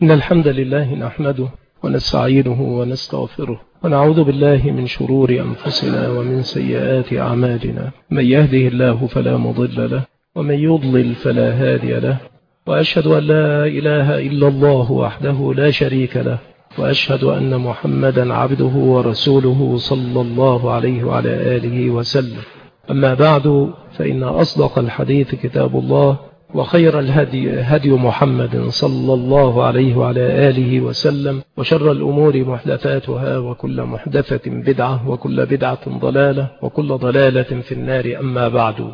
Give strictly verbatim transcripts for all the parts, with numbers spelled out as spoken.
إن الحمد لله نحمده ونستعينه ونستغفره ونعوذ بالله من شرور أنفسنا ومن سيئات أعمالنا. من يهده الله فلا مضل له ومن يضلل فلا هادي له، وأشهد أن لا إله إلا الله وحده لا شريك له، وأشهد أن محمدا عبده ورسوله صلى الله عليه وعلى آله وسلم. أما بعد، فإن أصدق الحديث كتاب الله، وخير الهدي هدي محمد صلى الله عليه وعلى آله وسلم، وشر الأمور محدثاتها، وكل محدثة بدعة، وكل بدعة ضلالة، وكل ضلالة في النار. أما بعد،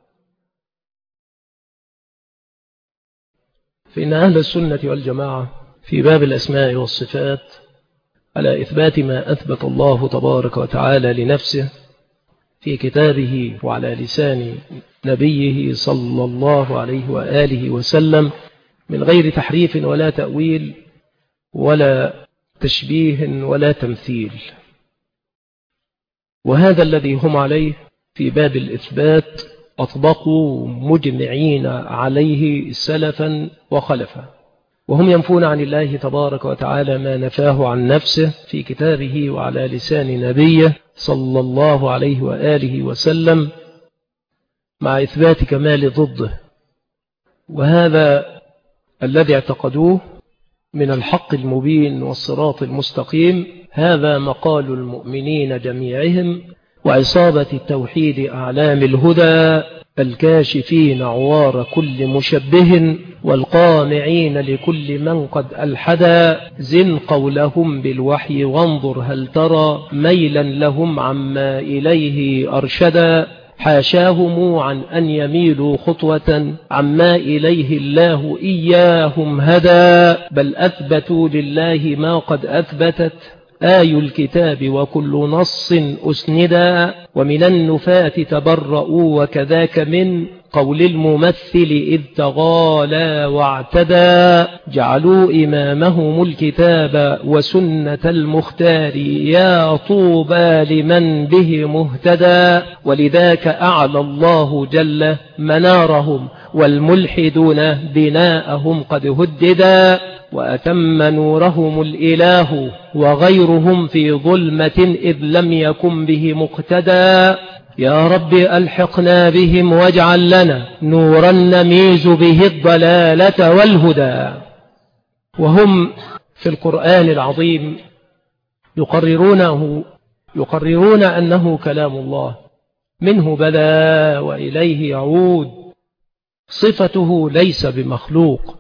فإن أهل السنة والجماعة في باب الأسماء والصفات على إثبات ما أثبت الله تبارك وتعالى لنفسه في كتابه وعلى لسان نبيه صلى الله عليه وآله وسلم، من غير تحريف ولا تأويل ولا تشبيه ولا تمثيل. وهذا الذي هم عليه في باب الإثبات أطبقوا مجمعين عليه سلفا وخلفا، وهم ينفون عن الله تبارك وتعالى ما نفاه عن نفسه في كتابه وعلى لسان نبيه صلى الله عليه وآله وسلم، مع إثبات كمال ضده. وهذا الذي اعتقدوه من الحق المبين والصراط المستقيم، هذا مقال المؤمنين جميعهم، وعصابة التوحيد أعلام الهدى، الكاشفين عوار كل مشبه، والقامعين لكل من قد ألحدا. زن قولهم بالوحي وانظر هل ترى ميلا لهم عما إليه أرشدا. حاشاهم عن أن يميلوا خطوة عما إليه الله إياهم هدى، بل أثبتوا لله ما قد أثبتت آي الكتاب وكل نص أسندا. ومن النفاة تبرؤوا وكذاك من قول الممثل إذ تغالى واعتدى. جعلوا إمامهم الكتاب وسنة المختار، يا طوبى لمن به مهتدى. ولذاك أعلى الله جل منارهم، والملحدون بناءهم قد هددا. وأتم نورهم الإله وغيرهم في ظلمة إذ لم يكن به مقتدى. يا رب ألحقنا بهم واجعل لنا نورا نميز به الضلالة والهدى. وهم في القرآن العظيم يقررونه يقررون أنه كلام الله، منه بلى وإليه يعود. صفته ليس بمخلوق،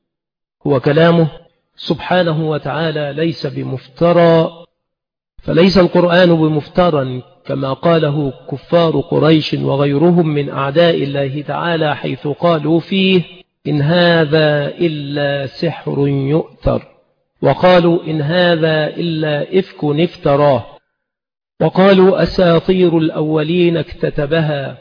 هو كلامه سبحانه وتعالى ليس بمفترى، فليس القرآن بمفترى كما قاله كفار قريش وغيرهم من أعداء الله تعالى، حيث قالوا فيه إن هذا إلا سحر يؤثر، وقالوا إن هذا إلا إفك افتراه، وقالوا أساطير الأولين اكتتبها،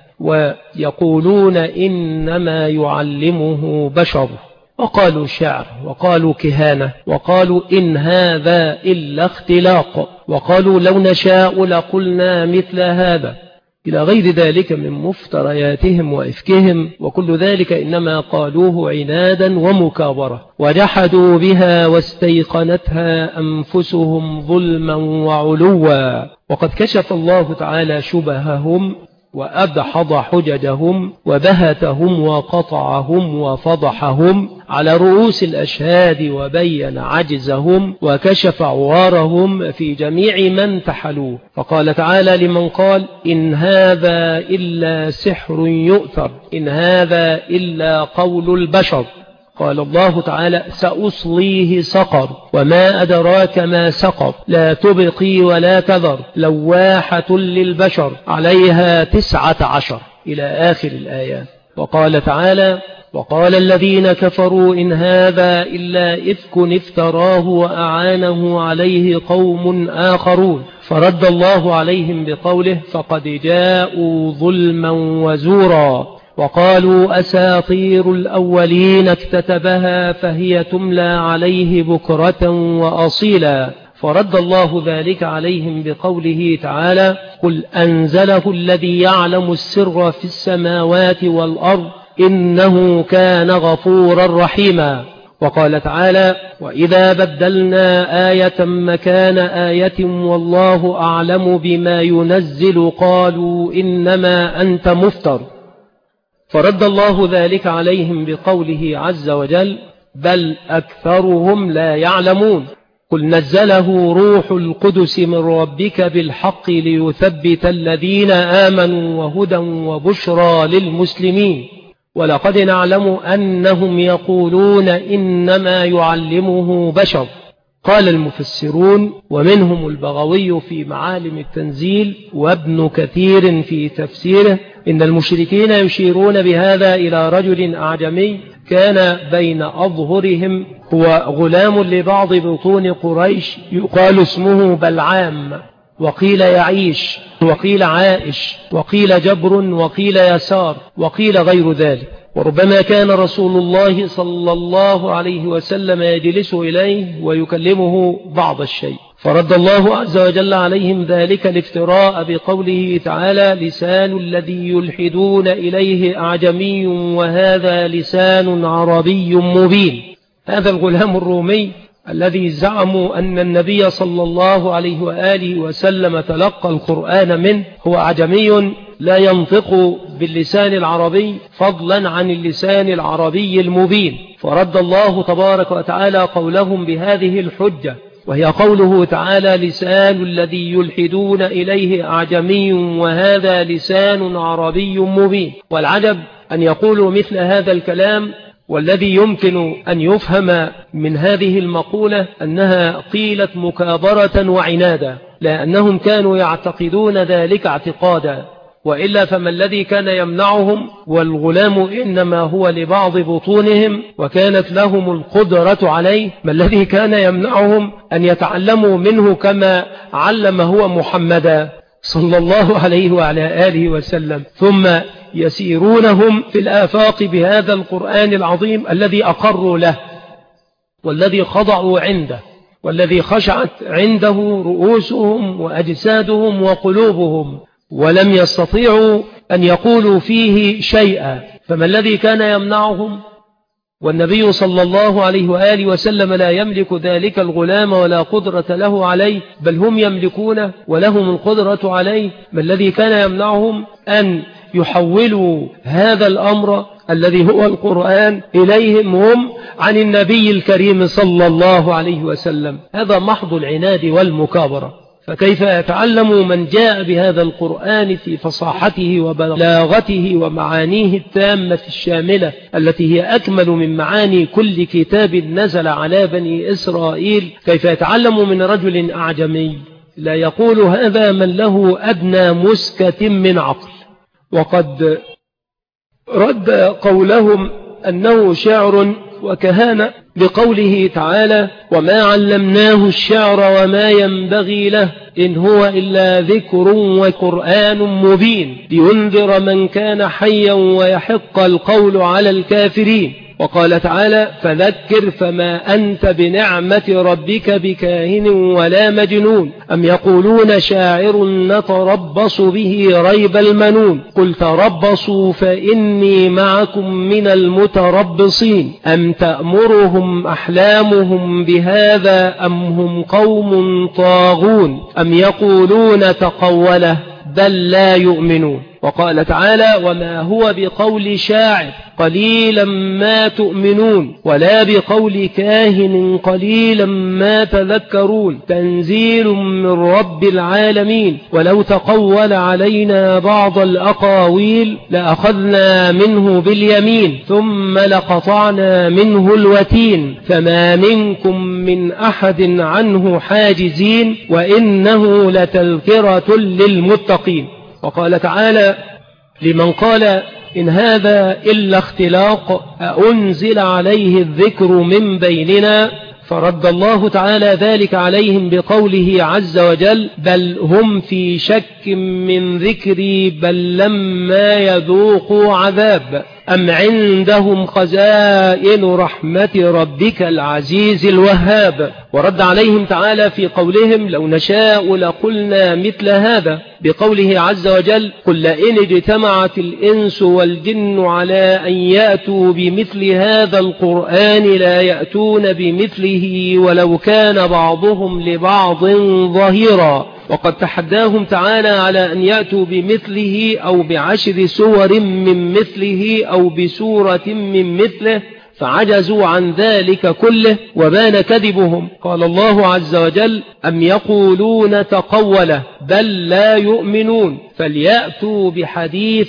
ويقولون إنما يعلمه بشر، وقالوا شعر، وقالوا كهانة، وقالوا إن هذا إلا اختلاق، وقالوا لو نشاء لقلنا مثل هذا، إلى غير ذلك من مفترياتهم وإفكهم. وكل ذلك إنما قالوه عنادا ومكابرة، وجحدوا بها واستيقنتها أنفسهم ظلما وعلوا. وقد كشف الله تعالى شبههم وأدحض حججهم وبهتهم وقطعهم وفضحهم على رؤوس الأشهاد، وبين عجزهم وكشف عوارهم في جميع من تحلوه. فقال تعالى لمن قال إن هذا إلا سحر يؤثر، إن هذا إلا قول البشر، قال الله تعالى سأصليه سقر وما أدراك ما سقر، لا تبقي ولا تذر، لواحة للبشر، عليها تسعة عشر، إلى آخر الآيات. وقال تعالى وقال الذين كفروا إن هذا إلا إفك افتراه وأعانه عليه قوم آخرون، فرد الله عليهم بقوله فقد جاءوا ظلما وزورا. وقالوا أساطير الأولين اكتتبها فهي تملى عليه بكرة وأصيلا، فرد الله ذلك عليهم بقوله تعالى قل أنزله الذي يعلم السر في السماوات والأرض إنه كان غفورا رحيما. وقال تعالى: وإذا بدلنا آية مكان آية والله أعلم بما ينزل قالوا إنما أنت مفتر. فرد الله ذلك عليهم بقوله عز وجل: بل أكثرهم لا يعلمون. قل نزله روح القدس من ربك بالحق ليثبت الذين آمنوا وهدى وبشرى للمسلمين ولقد نعلم أنهم يقولون إنما يعلمه بشر. قال المفسرون ومنهم البغوي في معالم التنزيل وابن كثير في تفسيره إن المشركين يشيرون بهذا إلى رجل أعجمي كان بين أظهرهم هو غلام لبعض بطون قريش يقال اسمه بلعام، وقيل يعيش، وقيل عائش، وقيل جبر، وقيل يسار، وقيل غير ذلك. وربما كان رسول الله صلى الله عليه وسلم يجلس إليه ويكلمه بعض الشيء، فرد الله عز وجل عليهم ذلك الافتراء بقوله تعالى: لسان الذي يلحدون إليه أعجمي وهذا لسان عربي مبين. هذا الغلام الرومي الذي زعموا أن النبي صلى الله عليه وآله وسلم تلقى القرآن منه هو أعجمي لا ينطق باللسان العربي فضلا عن اللسان العربي المبين. فرد الله تبارك وتعالى قولهم بهذه الحجة، وهي قوله تعالى: لسان الذي يلحدون إليه أعجمي وهذا لسان عربي مبين. والعجب أن يقولوا مثل هذا الكلام، والذي يمكن أن يفهم من هذه المقولة أنها قيلت مكابرة وعنادا، لأنهم كانوا يعتقدون ذلك اعتقادا، وإلا فما الذي كان يمنعهم؟ والغلام إنما هو لبعض بطونهم وكانت لهم القدرة عليه، ما الذي كان يمنعهم أن يتعلموا منه كما علم هو محمدا صلى الله عليه وعلى آله وسلم، ثم يسيرونهم في الآفاق بهذا القرآن العظيم الذي أقروا له والذي خضعوا عنده والذي خشعت عنده رؤوسهم وأجسادهم وقلوبهم، ولم يستطيعوا أن يقولوا فيه شيئا. فما الذي كان يمنعهم؟ والنبي صلى الله عليه وآله وسلم لا يملك ذلك الغلام ولا قدرة له عليه، بل هم يملكونه ولهم القدرة عليه. ما الذي كان يمنعهم أن يحولوا هذا الأمر الذي هو القرآن إليهم هم عن النبي الكريم صلى الله عليه وسلم؟ هذا محض العناد والمكابرة. فكيف يتعلم من جاء بهذا القرآن في فصاحته وبلاغته ومعانيه التامة الشاملة التي هي أكمل من معاني كل كتاب نزل على بني إسرائيل، كيف يتعلم من رجل أعجمي؟ لا يقول هذا من له أدنى مسكة من عقل. وقد رد قولهم أنه شعر وكهانة بقوله تعالى: وما علمناه الشعر وما ينبغي له إن هو إلا ذكر وقرآن مبين لينذر من كان حيا ويحق القول على الكافرين. وقال تعالى: فذكر فما أنت بنعمة ربك بكاهن ولا مجنون أم يقولون شاعر نتربص به ريب المنون قل تربصوا فإني معكم من المتربصين أم تأمرهم أحلامهم بهذا أم هم قوم طاغون أم يقولون تقوله بل لا يؤمنون. وقال تعالى: وما هو بقول شاعر قليلا ما تؤمنون ولا بقول كاهن قليلا ما تذكرون تنزيل من رب العالمين ولو تقول علينا بعض الأقاويل لأخذنا منه باليمين ثم لقطعنا منه الوتين فما منكم من أحد عنه حاجزين وإنه لتذكرة للمتقين. وقال تعالى: لمن قال إن هذا إلا اختلاق أنزل عليه الذكر من بيننا، فرد الله تعالى ذلك عليهم بقوله عز وجل: بل هم في شك من ذكري بل لما يذوقوا عذاب أم عندهم خزائن رحمة ربك العزيز الوهاب. ورد عليهم تعالى في قولهم لو نشاء لقلنا مثل هذا بقوله عز وجل قل لئن اجتمعت الإنس والجن على أن يأتوا بمثل هذا القرآن لا يأتون بمثله ولو كان بعضهم لبعض ظهيرا. وقد تحداهم تعالى على أن يأتوا بمثله أو بعشر سور من مثله أو بسورة من مثله فعجزوا عن ذلك كله وبان كذبهم. قال الله عز وجل أم يقولون تقوله بل لا يؤمنون فليأتوا بحديث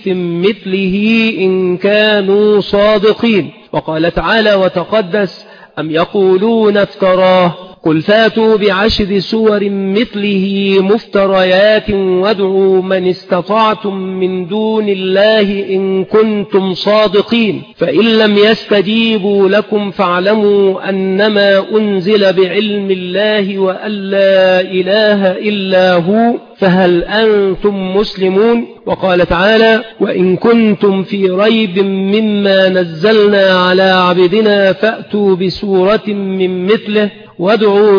مثله إن كانوا صادقين. وقال تعالى وتقدس أم يقولون افتراه قل فاتوا بعشر سور مثله مفتريات وادعوا من استطعتم من دون الله إن كنتم صادقين فإن لم يستجيبوا لكم فاعلموا أنما أنزل بعلم الله وأن لا إله إلا هو فهل أنتم مسلمون. وقال تعالى وإن كنتم في ريب مما نزلنا على عبدنا فأتوا بسورة من مثله وادعوا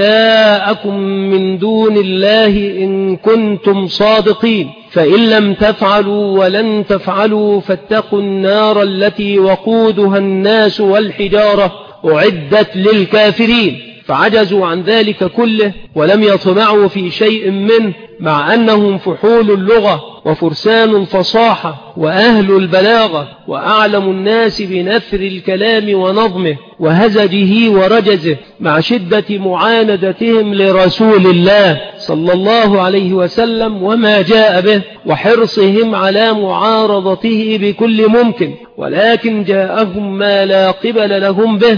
شهداءكم من دون الله إن كنتم صادقين فإن لم تفعلوا ولن تفعلوا فاتقوا النار التي وقودها الناس والحجارة أعدت للكافرين. فعجزوا عن ذلك كله ولم يطمعوا في شيء منه مع أنهم فحول اللغة وفرسان الفصاحة وأهل البلاغة وأعلم الناس بنثر الكلام ونظمه وهزجه ورجزه مع شدة معاندتهم لرسول الله صلى الله عليه وسلم وما جاء به وحرصهم على معارضته بكل ممكن. ولكن جاءهم ما لا قبل لهم به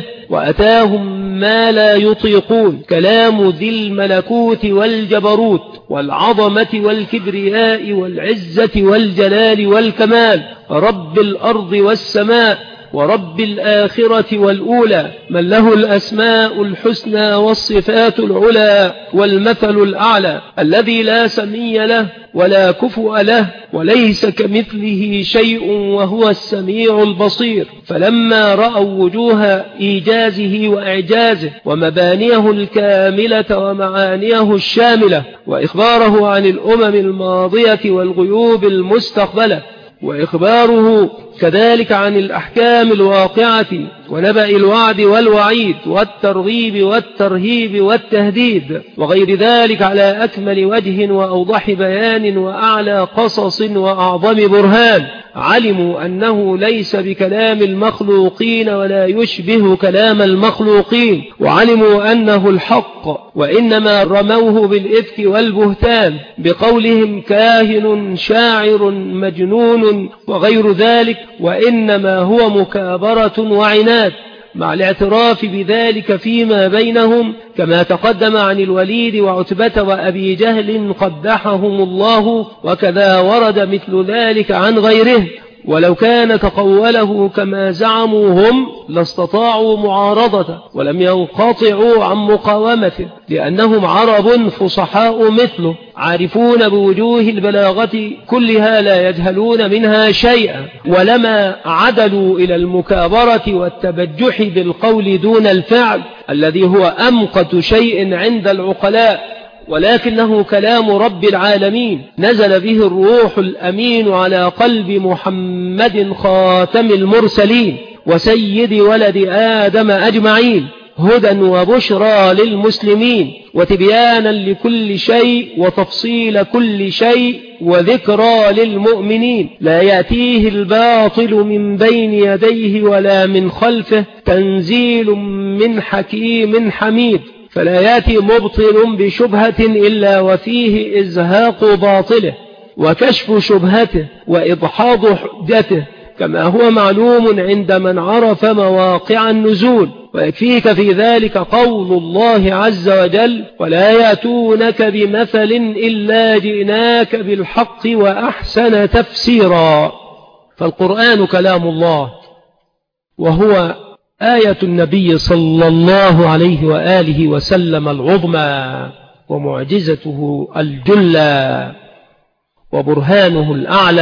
وأتاهم ما لا يطيقون كلام ذي الملكوت والجبروت والعظمة والكبرياء والعزة والجلال والكمال رب الأرض والسماء ورب الآخرة والأولى من له الأسماء الحسنى والصفات العلى والمثل الأعلى الذي لا سمي له ولا كفؤ له وليس كمثله شيء وهو السميع البصير. فلما رأوا وجوه إيجازه وإعجازه ومبانيه الكاملة ومعانيه الشاملة وإخباره عن الأمم الماضية والغيوب المستقبلة وإخباره كذلك عن الأحكام الواقعة ونبأ الوعد والوعيد والترغيب والترهيب والتهديد وغير ذلك على أكمل وجه وأوضح بيان وأعلى قصص وأعظم برهان علموا أنه ليس بكلام المخلوقين ولا يشبه كلام المخلوقين وعلموا أنه الحق وإنما رموه بالإفك والبهتان بقولهم كاهن شاعر مجنون وغير ذلك وإنما هو مكابرة وعناد مع الاعتراف بذلك فيما بينهم كما تقدم عن الوليد وعتبة وأبي جهل قدحهم الله وكذا ورد مثل ذلك عن غيره. ولو كان تقوله كما زعموا هم لاستطاعوا معارضته ولم ينقطعوا عن مقاومته لأنهم عرب فصحاء مثله عارفون بوجوه البلاغة كلها لا يجهلون منها شيئا ولما عدلوا إلى المكابرة والتبجح بالقول دون الفعل الذي هو أمقت شيء عند العقلاء ولكنه كلام رب العالمين نزل به الروح الأمين على قلب محمد خاتم المرسلين وسيد ولد آدم أجمعين هدى وبشرى للمسلمين وتبيانا لكل شيء وتفصيل كل شيء وذكرى للمؤمنين لا يأتيه الباطل من بين يديه ولا من خلفه تنزيل من حكيم حميد. فلا يأتي مبطل بشبهة إلا وفيه إزهاق باطله وكشف شبهته وإضحاض حجته كما هو معلوم عند من عرف مواقع النزول. ويكفيك في ذلك قول الله عز وجل ولا يأتونك بمثل إلا جئناك بالحق وأحسن تفسيرا. فالقرآن كلام الله وهو آية النبي صلى الله عليه وآله وسلم العظمى ومعجزته الجلى وبرهانه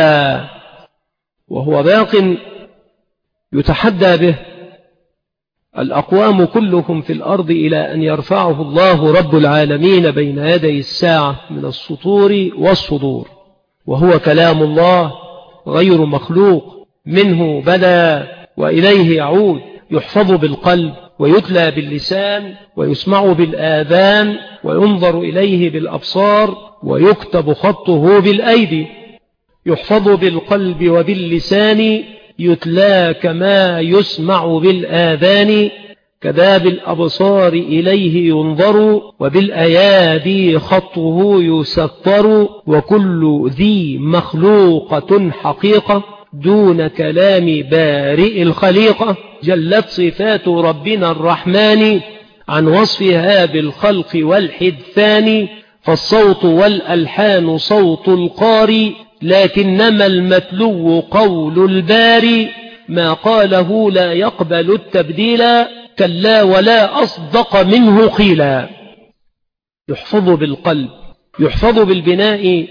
الأعلى وهو باق يتحدى به الأقوام كلهم في الأرض إلى أن يرفعه الله رب العالمين بين يدي الساعة من السطور والصدور، وهو كلام الله غير مخلوق، منه بدا وإليه يعود، يحفظ بالقلب ويتلى باللسان ويسمع بالآذان وينظر إليه بالأبصار ويكتب خطه بالأيدي. يحفظ بالقلب وباللسان، يتلى كما يسمع بالآذان، كذا بالأبصار إليه ينظر، وبالأيادي خطه يسطر، وكل ذي مخلوقة حقيقة دون كلام بارئ الخليقة. جلت صفات ربنا الرحمن عن وصفها بالخلق والحدثان، فالصوت والألحان صوت القاري، لكنما المتلو قول الباري، ما قاله لا يقبل التبديل، كلا ولا أصدق منه قيلا. يحفظ بالقلب، يحفظ بالبناء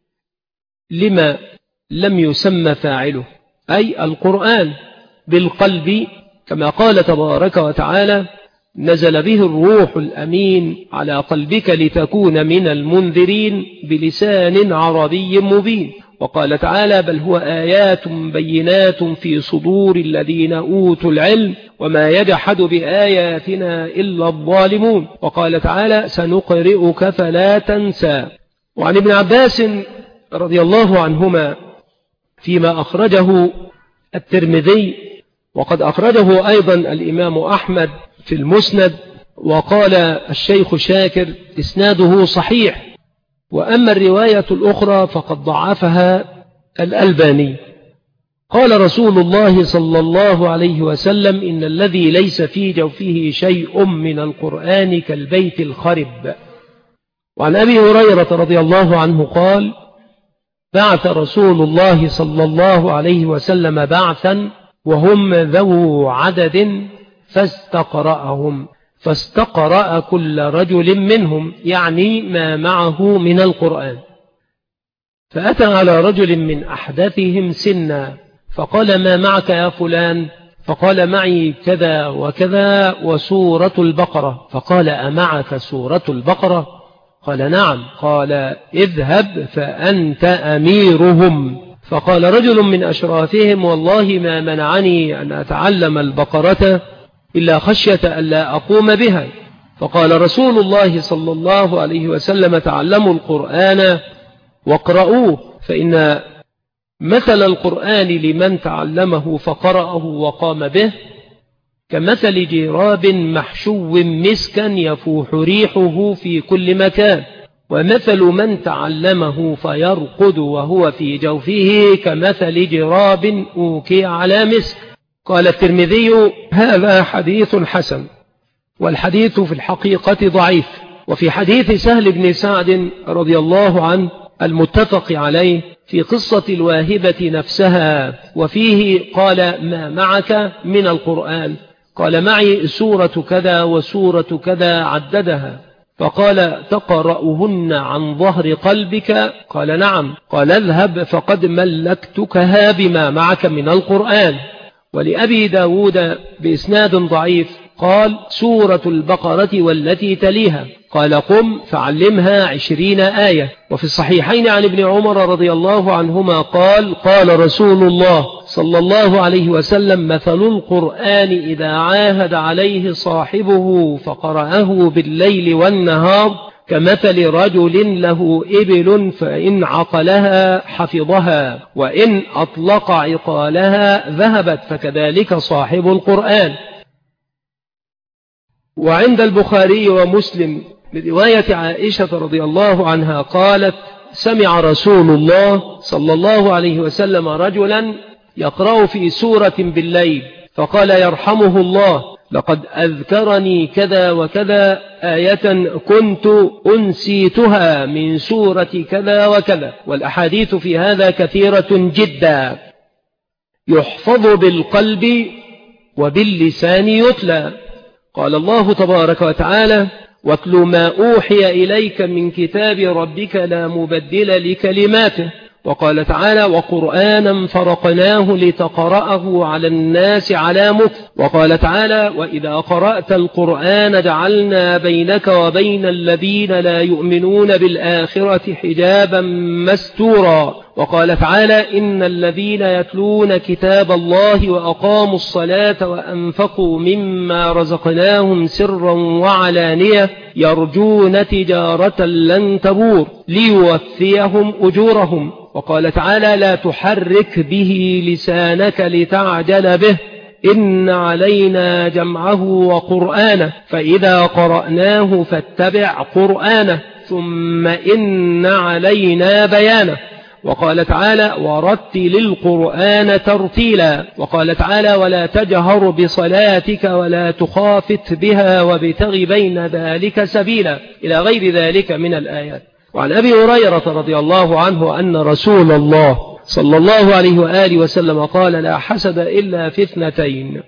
لما لم يسمى فاعله، أي القرآن بالقلب، كما قال تبارك وتعالى: نزل به الروح الأمين على قلبك لتكون من المنذرين بلسان عربي مبين. وقال تعالى: بل هو آيات بينات في صدور الذين أوتوا العلم وما يجحد بآياتنا إلا الظالمون. وقال تعالى: سنقرئك فلا تنسى. وعن ابن عباس رضي الله عنهما فيما أخرجه الترمذي، وقد أخرجه أيضا الإمام أحمد في المسند، وقال الشيخ شاكر إسناده صحيح، وأما الرواية الأخرى فقد ضعفها الألباني. قال رسول الله صلى الله عليه وسلم: إن الذي ليس في جوفه شيء من القرآن كالبيت الخرب. وعن أبي هريرة رضي الله عنه قال: بعث رسول الله صلى الله عليه وسلم بعثا وهم ذو عدد فاستقرأهم، فاستقرأ كل رجل منهم، يعني ما معه من القرآن، فأتى على رجل من أحدثهم سنا فقال: ما معك يا فلان؟ فقال: معي كذا وكذا وسورة البقرة. فقال: أمعك سورة البقرة؟ قال: نعم. قال: اذهب فأنت أميرهم. فقال رجل من أشرافهم: والله ما منعني أن أتعلم البقرة إلا خشية أن لا أقوم بها. فقال رسول الله صلى الله عليه وسلم: تعلموا القرآن واقرؤوه، فإن مثل القرآن لمن تعلمه فقرأه وقام به كمثل جراب محشو مسكا يفوح ريحه في كل مكان، ومثل من تعلمه فيرقد وهو في جوفه كمثل جراب أوكي على مسك. قال الترمذي: هذا حديث حسن. والحديث في الحقيقة ضعيف. وفي حديث سهل بن سعد رضي الله عنه المتفق عليه في قصة الواهبة نفسها، وفيه قال: ما معك من القرآن؟ قال: معي سورة كذا وسورة كذا، عددها. فقال: تقرأهن عن ظهر قلبك؟ قال: نعم. قال: اذهب فقد ملكتكها بما معك من القرآن. ولأبي داود بإسناد ضعيف قال: سورة البقرة والتي تليها. قال: قم فعلمها عشرين آية. وفي الصحيحين عن ابن عمر رضي الله عنهما قال: قال رسول الله صلى الله عليه وسلم: مثل القرآن إذا عاهد عليه صاحبه فقرأه بالليل والنهار كمثل رجل له إبل، فإن عقلها حفظها، وإن أطلق عقالها ذهبت، فكذلك صاحب القرآن. وعند البخاري ومسلم برواية عائشة رضي الله عنها قالت: سمع رسول الله صلى الله عليه وسلم رجلا يقرأ في سورة بالليل فقال: يرحمه الله، لقد أذكرني كذا وكذا آية كنت أنسيتها من سورة كذا وكذا. والأحاديث في هذا كثيرة جدا. يحفظ بالقلب وباللسان يتلى. قال الله تبارك وتعالى: واتل ما أوحي إليك من كتاب ربك لا مبدل لكلماته وقال تعالى وقرآنا فرقناه لتقرأه على الناس على مكث. وقال تعالى وإذا قرأت القرآن جعلنا بينك وبين الذين لا يؤمنون بالآخرة حجابا مستورا. وقال تعالى إن الذين يتلون كتاب الله وأقاموا الصلاة وأنفقوا مما رزقناهم سرا وعلانية يرجون تجارة لن تبور ليوفيهم أجورهم. وقال تعالى لا تحرك به لسانك لتعجل به إن علينا جمعه وقرآنه فإذا قرأناه فاتبع قرآنه ثم إن علينا بيانه. وقال تعالى ورتل القرآن ترتيلا. وقال تعالى ولا تجهر بصلاتك ولا تخافت بها وابتغ بين ذلك سبيلا إلى غير ذلك من الآيات. وعن أبي هريرة رضي الله عنه أن رسول الله صلى الله عليه وآله وسلم قال لا حسد إلا في اثنتين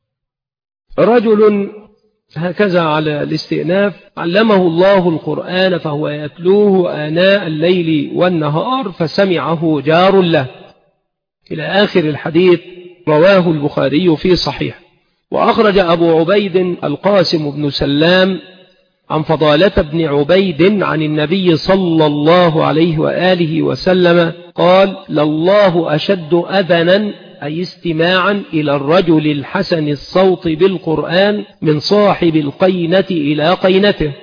رجل هكذا على الاستئناف علمه الله القرآن فهو يتلوه آناء الليل والنهار فسمعه جار له إلى آخر الحديث. رواه البخاري في صحيح. وأخرج أبو عبيد القاسم بن سلام عن فضالة بن عبيد عن النبي صلى الله عليه وآله وسلم قال لله أشد أذنا أي استماعا إلى الرجل الحسن الصوت بالقرآن من صاحب القينة إلى قينته.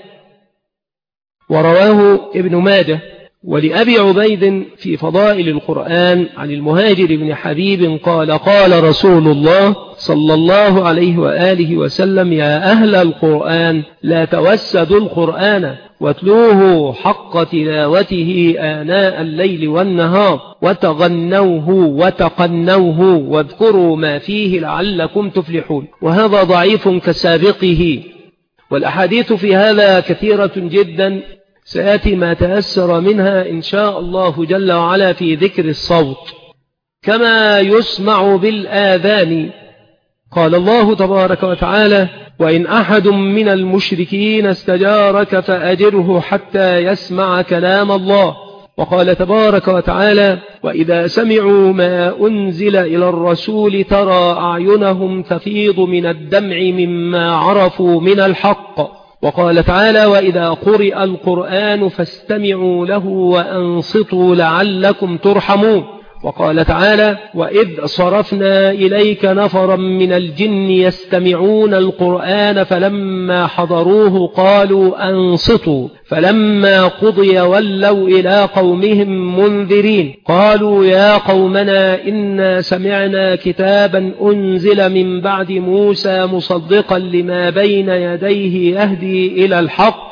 ورواه ابن ماجه. ولأبي عبيد في فضائل القرآن عن المهاجر بن حبيب قال قال رسول الله صلى الله عليه وآله وسلم يا أهل القرآن لا توسدوا القرآن واتلوه حق تلاوته آناء الليل والنهار وتغنوه وتقنوه واذكروا ما فيه لعلكم تفلحون. وهذا ضعيف كسابقه. والأحاديث في هذا كثيرة جدا سيأتي ما تأثر منها إن شاء الله جل وعلا في ذكر الصوت كما يسمع بالآذان. قال الله تبارك وتعالى وإن أحد من المشركين استجارك فأجره حتى يسمع كلام الله. وقال تبارك وتعالى وإذا سمعوا ما أنزل إلى الرسول ترى أعينهم تفيض من الدمع مما عرفوا من الحق. وقال تعالى وإذا قرئ القرآن فاستمعوا له وأنصتوا لعلكم ترحمون. وقال تعالى وإذ صرفنا إليك نفرا من الجن يستمعون القرآن فلما حضروه قالوا أنصتوا فلما قضي ولوا إلى قومهم منذرين قالوا يا قومنا إنا سمعنا كتابا أنزل من بعد موسى مصدقا لما بين يديه يهدي إلى الحق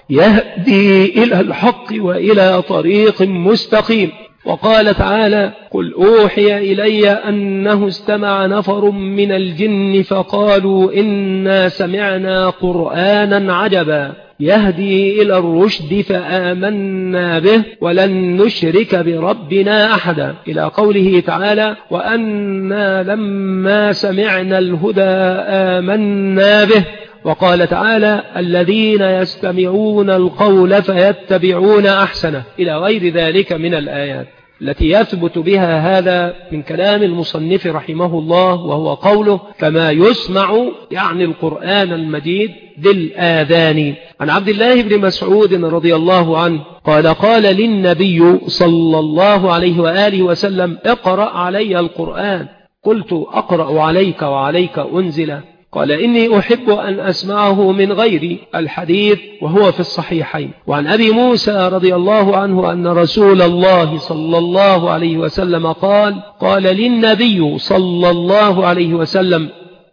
يهدي إلى الحق وإلى طريق مستقيم. وقال تعالى قل أوحي إلي أنه استمع نفر من الجن فقالوا إنا سمعنا قرآنا عجبا يهدي إلى الرشد فآمنا به ولن نشرك بربنا أحدا إلى قوله تعالى وأنا لما سمعنا الهدى آمنا به. وقال تعالى الذين يستمعون القول فيتبعون أحسنه إلى غير ذلك من الآيات التي يثبت بها هذا من كلام المصنف رحمه الله وهو قوله كما يسمع يعني القرآن المجيد بالآذان. عن عبد الله بن مسعود رضي الله عنه قال قال للنبي صلى الله عليه وآله وسلم اقرأ علي القرآن قلت أقرأ عليك وعليك أنزل قال إني أحب أن أسمعه من غيري الحديث وهو في الصحيحين. وعن أبي موسى رضي الله عنه أن رسول الله صلى الله عليه وسلم قال قال للنبي صلى الله عليه وسلم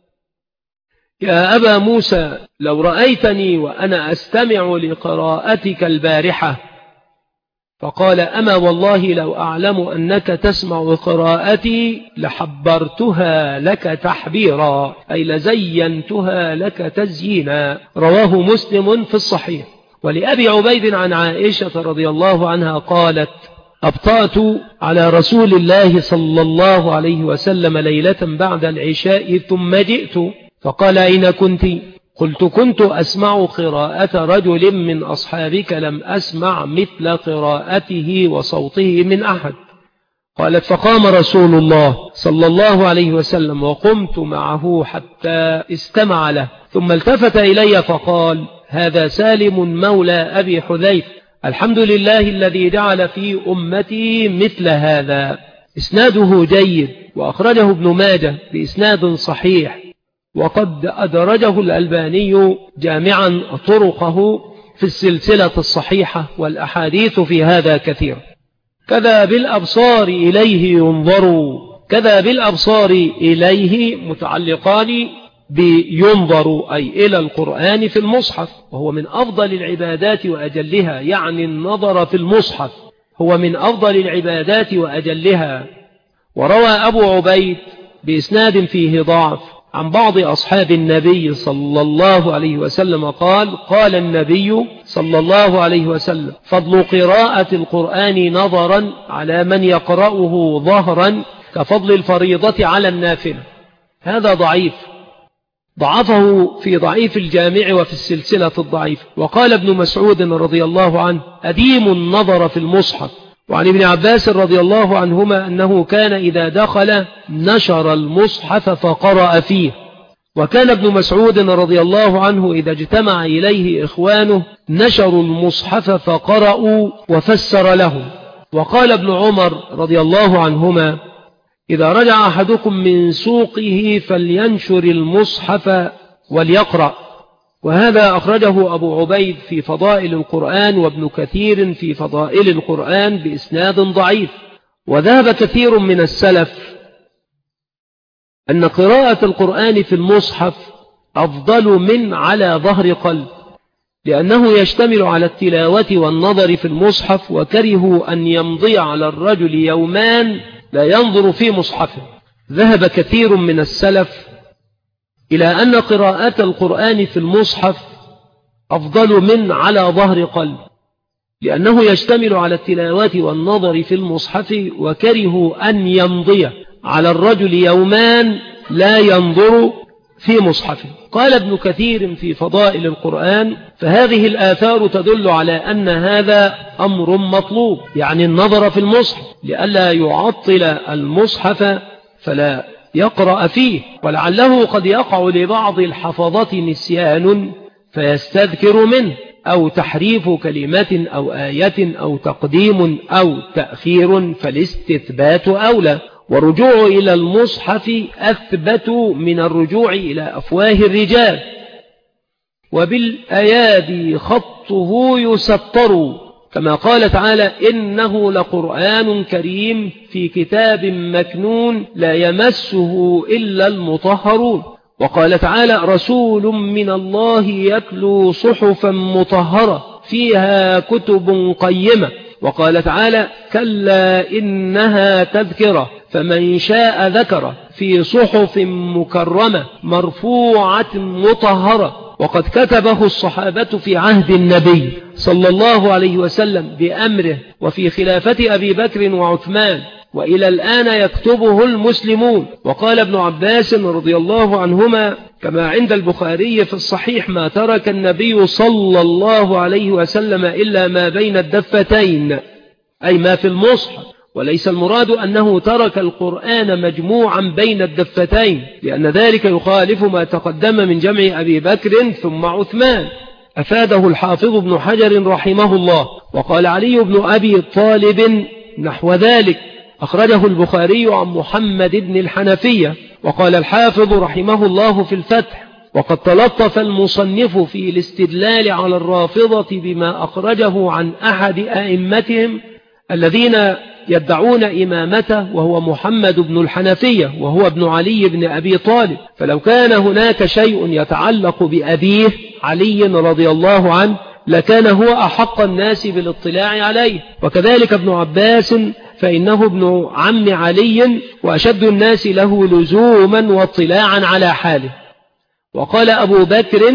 يا أبا موسى لو رأيتني وأنا أستمع لقراءتك البارحة فقال أما والله لو أعلم أنك تسمع قراءتي لحبرتها لك تحبيرا أي لزينتها لك تزيينا. رواه مسلم في الصحيح. ولأبي عبيد عن عائشة رضي الله عنها قالت أبطأت على رسول الله صلى الله عليه وسلم ليلة بعد العشاء ثم جئت فقال أين كنت؟ قلت كنت أسمع قراءة رجل من أصحابك لم أسمع مثل قراءته وصوته من أحد. قالت فقام رسول الله صلى الله عليه وسلم وقمت معه حتى استمع له، ثم التفت إلي فقال: هذا سالم مولى أبي حذيفة، الحمد لله الذي جعل في أمتي مثل هذا. إسناده جيد، وأخرجه ابن ماجه بإسناد صحيح، وقد أدرجه الألباني جامعا طرقه في السلسلة الصحيحة، والأحاديث في هذا كثير. كذا بالأبصار إليه ينظروا، كذا بالأبصار إليه متعلقان بينظروا أي إلى القرآن في المصحف، وهو من أفضل العبادات وأجلها، يعني النظر في المصحف هو من أفضل العبادات وأجلها. وروى أبو عبيد بإسناد فيه ضعف عن بعض أصحاب النبي صلى الله عليه وسلم قال: قال النبي صلى الله عليه وسلم: فضل قراءة القرآن نظرا على من يقرأه ظهرا كفضل الفريضة على النافلة. هذا ضعيف، ضعفه في ضعيف الجامع وفي السلسلة الضعيف. وقال ابن مسعود رضي الله عنه: أديم النظر في المصحف. وعن ابن عباس رضي الله عنهما أنه كان إذا دخل نشر المصحف فقرأ فيه. وكان ابن مسعود رضي الله عنه إذا اجتمع إليه إخوانه نشروا المصحف فقرأوا وفسر لهم. وقال ابن عمر رضي الله عنهما: إذا رجع أحدكم من سوقه فلينشر المصحف وليقرأ. وهذا أخرجه أبو عبيد في فضائل القرآن، وابن كثير في فضائل القرآن بإسناد ضعيف. وذهب كثير من السلف أن قراءة القرآن في المصحف أفضل من على ظهر قلب، لأنه يشتمل على التلاوة والنظر في المصحف، وكرهوا أن يمضي على الرجل يومان لا ينظر في مصحفه. ذهب كثير من السلف إلى أن قراءة القرآن في المصحف أفضل من على ظهر قلب، لأنه يشتمل على التلاوة والنظر في المصحف، وكرهوا أن يمضي على الرجل يومان لا ينظر في مصحفه. قال ابن كثير في فضائل القرآن: فهذه الآثار تدل على أن هذا أمر مطلوب، يعني النظر في المصحف، لئلا يعطل المصحف فلا يقرأ فيه. ولعله قد يقع لبعض الحفظة نسيان فيستذكر منه، أو تحريف كلمة أو آية أو تقديم أو تأخير، فالاستثبات أولى. والرجوع إلى المصحف أثبت من الرجوع إلى أفواه الرجال. وبالأيادي خطه يسطر، كما قال تعالى: إنه لقرآن كريم في كتاب مكنون لا يمسه إلا المطهرون. وقال تعالى: رسول من الله يتلو صحفا مطهرة فيها كتب قيمة. وقال تعالى: كلا إنها تذكرة فمن شاء ذكره في صحف مكرمة مرفوعة مطهرة. وقد كتبه الصحابة في عهد النبي صلى الله عليه وسلم بأمره، وفي خلافة أبي بكر وعثمان، وإلى الآن يكتبه المسلمون. وقال ابن عباس رضي الله عنهما كما عند البخاري في الصحيح: ما ترك النبي صلى الله عليه وسلم إلا ما بين الدفتين، أي ما في المصحف. وليس المراد أنه ترك القرآن مجموعا بين الدفتين، لأن ذلك يخالف ما تقدم من جمع أبي بكر ثم عثمان. أفاده الحافظ ابن حجر رحمه الله. وقال علي بن أبي طالب نحو ذلك، أخرجه البخاري عن محمد بن الحنفية. وقال الحافظ رحمه الله في الفتح: وقد تلطف المصنف في الاستدلال على الرافضة بما أخرجه عن أحد أئمتهم الذين يدعون إمامته، وهو محمد بن الحنفية، وهو ابن علي بن أبي طالب. فلو كان هناك شيء يتعلق بأبيه علي رضي الله عنه لكان هو أحق الناس بالاطلاع عليه. وكذلك ابن عباس فإنه ابن عم علي، وأشد الناس له لزوما واطلاعا على حاله. وقال أبو بكر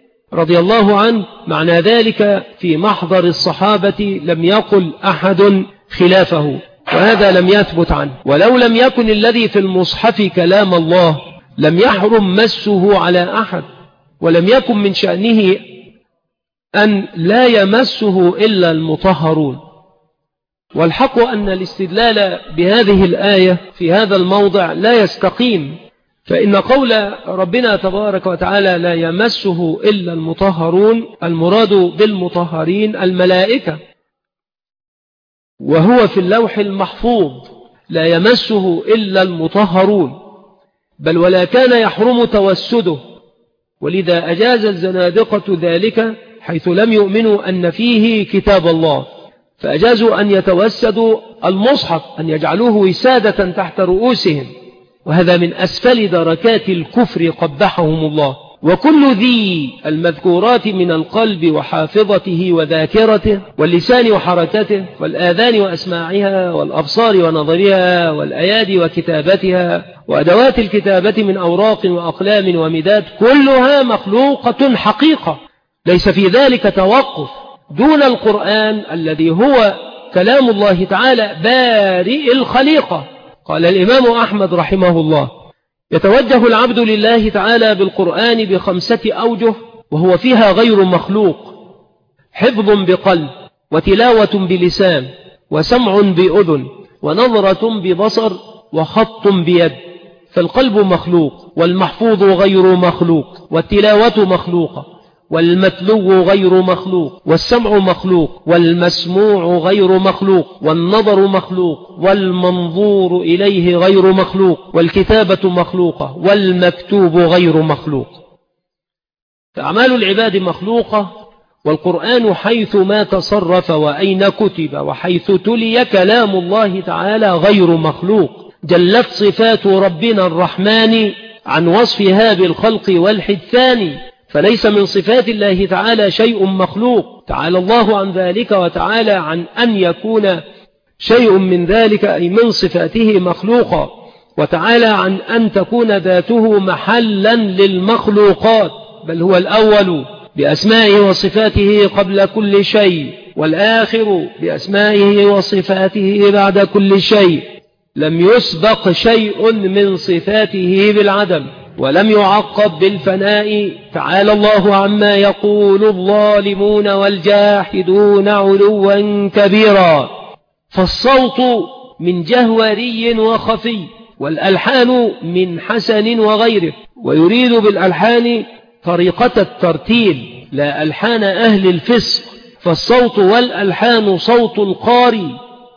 رضي الله عنه: معنى ذلك في محضر الصحابة لم يقل أحد خلافه، وهذا لم يثبت عنه. ولو لم يكن الذي في المصحف كلام الله لم يحرم مسه على أحد، ولم يكن من شأنه أن لا يمسه إلا المطهرون. والحق أن الاستدلال بهذه الآية في هذا الموضع لا يستقيم، فإن قول ربنا تبارك وتعالى لا يمسه إلا المطهرون، المراد بالمطهرين الملائكة، وهو في اللوح المحفوظ لا يمسه إلا المطهرون، بل ولا كان يحرم توسده، ولذا أجاز الزنادقة ذلك حيث لم يؤمنوا أن فيه كتاب الله، فأجازوا أن يتوسدوا المصحف، أن يجعلوه وسادة تحت رؤوسهم، وهذا من أسفل دركات الكفر قبحهم الله. وكل ذي المذكورات من القلب وحافظته وذاكرته واللسان وحركته والآذان وأسماعها والأبصار ونظرها والأيادي وكتابتها وأدوات الكتابة من أوراق وأقلام ومداد، كلها مخلوقة حقيقة، ليس في ذلك توقف، دون القرآن الذي هو كلام الله تعالى بارئ الخليقة. قال الإمام أحمد رحمه الله: يتوجه العبد لله تعالى بالقرآن بخمسة أوجه، وهو فيها غير مخلوق: حفظ بقلب، وتلاوة بلسان، وسمع بأذن، ونظرة ببصر، وخط بيد. فالقلب مخلوق، والمحفوظ غير مخلوق، والتلاوة مخلوقة، والمتلو غير مخلوق، والسمع مخلوق، والمسموع غير مخلوق، والنظر مخلوق، والمنظور إليه غير مخلوق، والكتابة مخلوقة، والمكتوب غير مخلوق. فأعمال العباد مخلوقة، والقرآن حيث ما تصرف وأين كتب وحيث تلي كلام الله تعالى غير مخلوق. جلت صفات ربنا الرحمن عن وصفها بالخلق والحدثان، فليس من صفات الله تعالى شيء مخلوق، تعالى الله عن ذلك، وتعالى عن أن يكون شيء من ذلك أي من صفاته مخلوقا، وتعالى عن أن تكون ذاته محلا للمخلوقات، بل هو الأول بأسمائه وصفاته قبل كل شيء، والآخر بأسمائه وصفاته بعد كل شيء، لم يسبق شيء من صفاته بالعدم، ولم يعقب بالفناء، تعالى الله عما يقول الظالمون والجاحدون علوا كبيرا. فالصوت من جهوري وخفي، والألحان من حسن وغيره، ويريد بالألحان طريقة الترتيل لا ألحان أهل الفسق، فالصوت والألحان صوت القاري،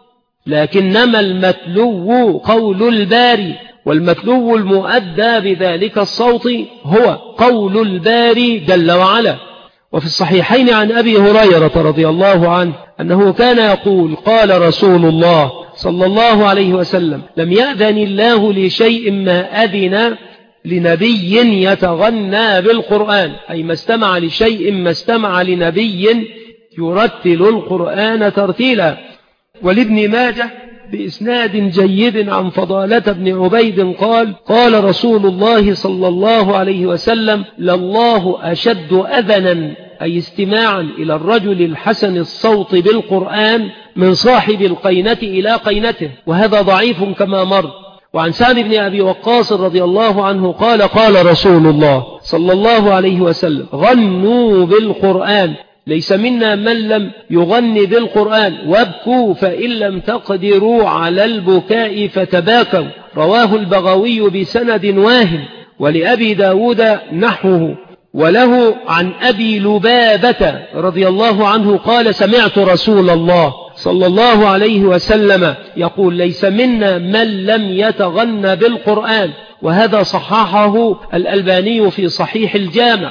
لكنما المتلو قول الباري، والمتلو المؤدى بذلك الصوت هو قول الباري جل وعلا. وفي الصحيحين عن أبي هريرة رضي الله عنه أنه كان يقول: قال رسول الله صلى الله عليه وسلم: لم يأذن الله لشيء ما أذن لنبي يتغنى بالقرآن، أي ما استمع لشيء ما استمع لنبي يرتل القرآن ترتيلا. ولابن ماجه بإسناد جيد عن فضالة بن عبيد قال: قال رسول الله صلى الله عليه وسلم: لله أشد أذنا، أي استماعا إلى الرجل الحسن الصوت بالقرآن، من صاحب القينة إلى قينته، وهذا ضعيف كما مر. وعن سعد بن أبي وقاص رضي الله عنه قال: قال رسول الله صلى الله عليه وسلم: غنوا بالقرآن، ليس منا من لم يغني بالقرآن، وابكوا فإن لم تقدروا على البكاء فتباكوا. رواه البغوي بسند واهن، ولأبي داود نحوه. وله عن أبي لبابة رضي الله عنه قال: سمعت رسول الله صلى الله عليه وسلم يقول: ليس منا من لم يتغنى بالقرآن، وهذا صححه الألباني في صحيح الجامع.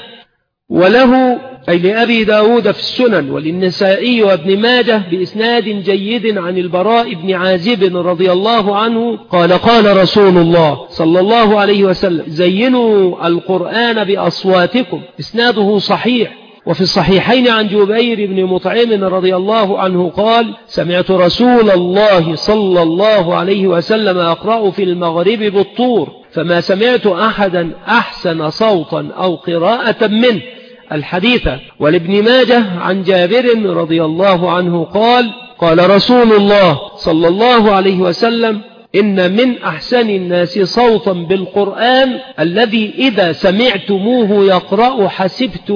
وله أي لأبي داود في السنن، وللنسائي وابن ماجه بإسناد جيد عن البراء بن عازب رضي الله عنه قال: قال رسول الله صلى الله عليه وسلم: زينوا القرآن بأصواتكم. إسناده صحيح. وفي الصحيحين عن جبير بن مطعم رضي الله عنه قال: سمعت رسول الله صلى الله عليه وسلم أقرأ في المغرب بالطور، فما سمعت أحدا أحسن صوتا أو قراءة منه. الحديث. ولابن ماجه عن جابر رضي الله عنه قال: قال رسول الله صلى الله عليه وسلم: إن من أحسن الناس صوتا بالقرآن الذي إذا سمعتموه يقرأ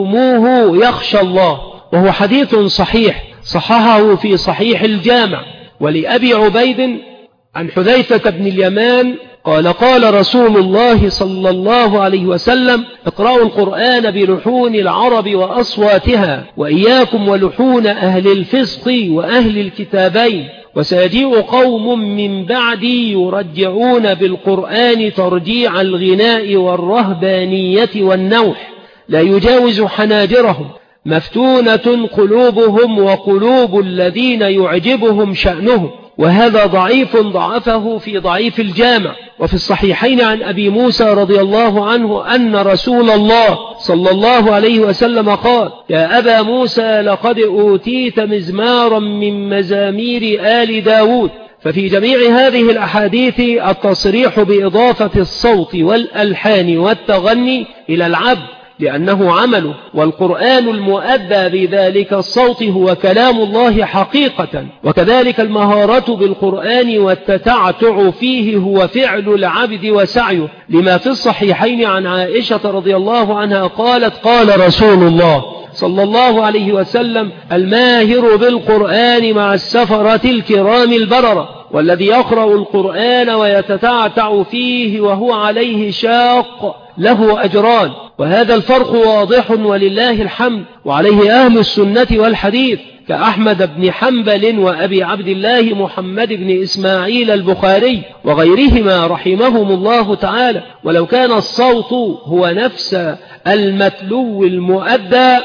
حسبتموه يخشى الله. وهو حديث صحيح صححه في صحيح الجامع. ولأبي عبيد عن حذيفة بن اليمان قال قال رسول الله صلى الله عليه وسلم اقرأوا القرآن بلحون العرب وأصواتها وإياكم ولحون أهل الفسق وأهل الكتابين وسيجيء قوم من بعدي يرجعون بالقرآن ترجيع الغناء والرهبانية والنوح لا يجاوز حناجرهم مفتونة قلوبهم وقلوب الذين يعجبهم شأنهم. وهذا ضعيف ضعفه في ضعيف الجامع. وفي الصحيحين عن أبي موسى رضي الله عنه أن رسول الله صلى الله عليه وسلم قال يا أبا موسى لقد أوتيت مزمارا من مزامير آل داود. ففي جميع هذه الأحاديث التصريح بإضافة الصوت والألحان والتغني إلى العبد لأنه عمله، والقرآن المؤدى بذلك الصوت هو كلام الله حقيقة. وكذلك المهارة بالقرآن والتتعتع فيه هو فعل العبد وسعيه، لما في الصحيحين عن عائشة رضي الله عنها قالت قال رسول الله صلى الله عليه وسلم الماهر بالقرآن مع السفرة الكرام البررة، والذي يقرأ القرآن ويتتعتع فيه وهو عليه شاق له أجران. وهذا الفرق واضح ولله الحمد، وعليه أهل السنة والحديث كأحمد بن حنبل وأبي عبد الله محمد بن إسماعيل البخاري وغيرهما رحمهم الله تعالى. ولو كان الصوت هو نفس المتلو المؤدى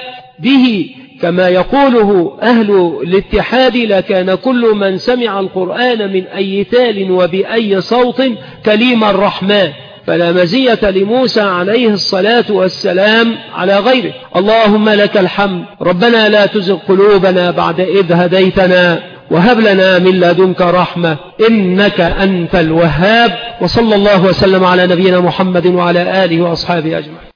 به كما يقوله أهل الاتحاد لكان كل من سمع القرآن من أي تال وبأي صوت كليم الرحمن، فلا مزية لموسى عليه الصلاة والسلام على غيره. اللهم لك الحمد ربنا لا تزغ قلوبنا بعد إذ هديتنا وهب لنا من لدنك رحمة إنك أنت الوهاب. وصلى الله وسلم على نبينا محمد وعلى آله وأصحابه أجمعين.